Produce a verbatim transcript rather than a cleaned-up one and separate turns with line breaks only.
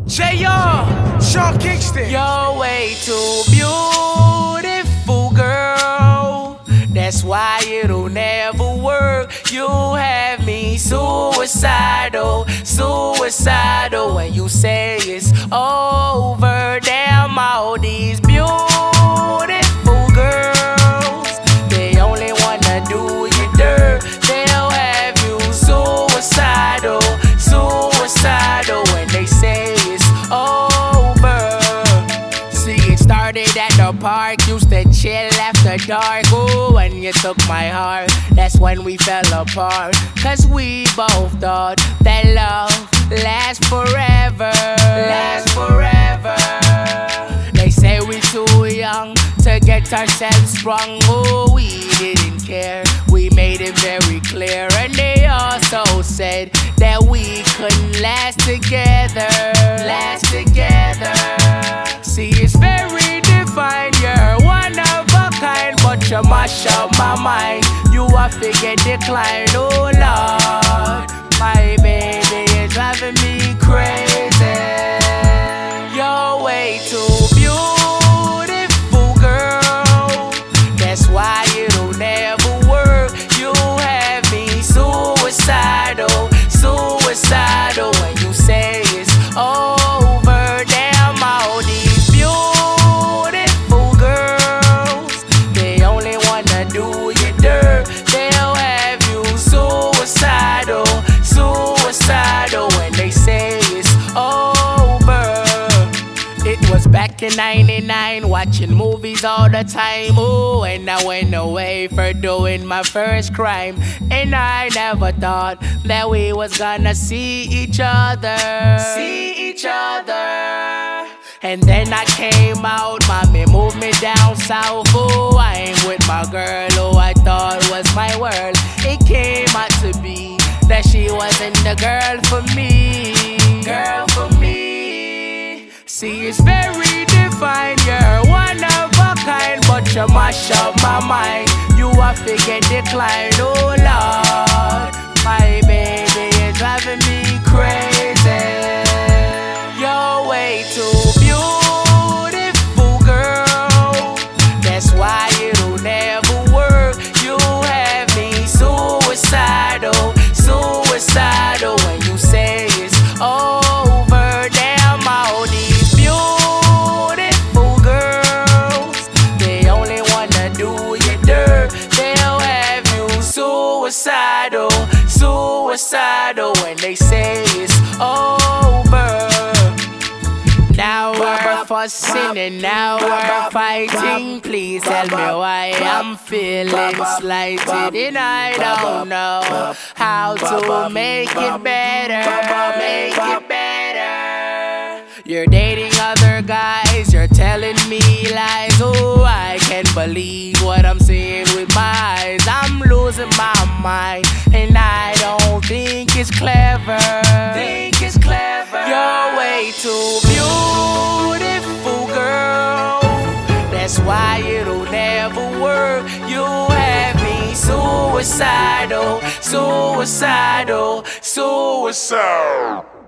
J R, Sean Kingston.
You're way too beautiful, girl. That's why it'll never work. You have me suicidal, suicidal. When you say it's over, damn all these beautiful girls, they only wanna do you dirt. They'll have you suicidal, suicidal. When they say it's over. See, it started at the park, used to chill after dark. Ooh, when you took my heart, that's when we fell apart. Cause we both thought that love lasts forever, lasts forever. They say we too young to get ourselves sprung. Oh, we didn't care, we made it very clear. And they also said that we couldn't last together, last together. See, it's very defined, you're one of a kind, but you mash up my mind. You a figure decline, oh Lord. My baby is driving me crazy. You're way too beautiful, girl. That's why it'll never work. You have me suicidal, suicidal. When you say it's over, damn all these beautiful girls, they only wanna do you dirt. They'll have you suicidal, suicidal. When they say it's over. It was back in ninety-nine, watching movies all the time. Ooh, and I went away for doing my first crime. And I never thought that we was gonna see each other, see each other. And then I came out, mommy moved me down south. Oh, I ain't with my girl who I thought was my world. It came out to be that she wasn't the girl for me, girl for me. See, it's very defined, you're one of a kind, but you mash up my mind. You a figure decline, oh Lord. My baby is driving me crazy. You're way too beautiful, girl. That's why it'll never work. You have me suicidal, suicidal. When you say it's over, damn all these beautiful girls, they only wanna do you dirt. They'll have you suicidal, suicidal. When they say it's over. Now we're fussing and now we're fighting. Please tell me why I'm feeling slighted, and I don't know how to make it better, make it better. You're dating other guys, you're telling me lies. Oh, I can't believe what I'm seeing with my eyes. I'm losing my mind, and I don't think it's clever, think it's clever. You're way too beautiful, girl. That's why it'll never work. You have me suicidal, suicidal, suicidal.